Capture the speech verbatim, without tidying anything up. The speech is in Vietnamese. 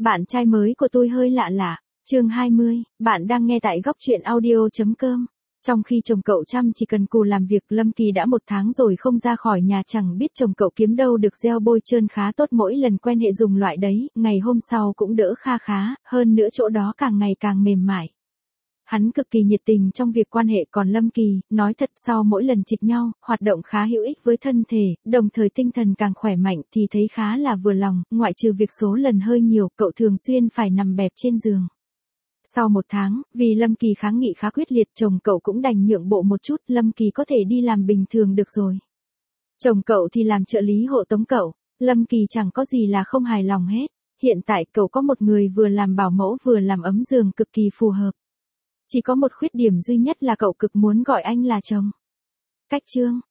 Bạn trai mới của tôi hơi lạ lạ. Chương hai mươi, bạn đang nghe tại góc truyện audio chấm com. Trong khi chồng cậu chăm chỉ cần cù làm việc, Lâm Kỳ đã một tháng rồi không ra khỏi nhà, chẳng biết chồng cậu kiếm đâu được gel bôi trơn khá tốt, mỗi lần quen hệ dùng loại đấy, ngày hôm sau cũng đỡ kha khá, hơn nữa chỗ đó càng ngày càng mềm mại. Hắn cực kỳ nhiệt tình trong việc quan hệ, còn Lâm Kỳ, nói thật sau mỗi lần chịch nhau, hoạt động khá hữu ích với thân thể, đồng thời tinh thần càng khỏe mạnh thì thấy khá là vừa lòng, ngoại trừ việc số lần hơi nhiều, cậu thường xuyên phải nằm bẹp trên giường. Sau một tháng, vì Lâm Kỳ kháng nghị khá quyết liệt, chồng cậu cũng đành nhượng bộ một chút, Lâm Kỳ có thể đi làm bình thường được rồi. Chồng cậu thì làm trợ lý hộ tống cậu, Lâm Kỳ chẳng có gì là không hài lòng hết. Hiện tại cậu có một người vừa làm bảo mẫu vừa làm ấm giường cực kỳ phù hợp. Chỉ có một khuyết điểm duy nhất là cậu cực muốn gọi anh là chồng. Cách chương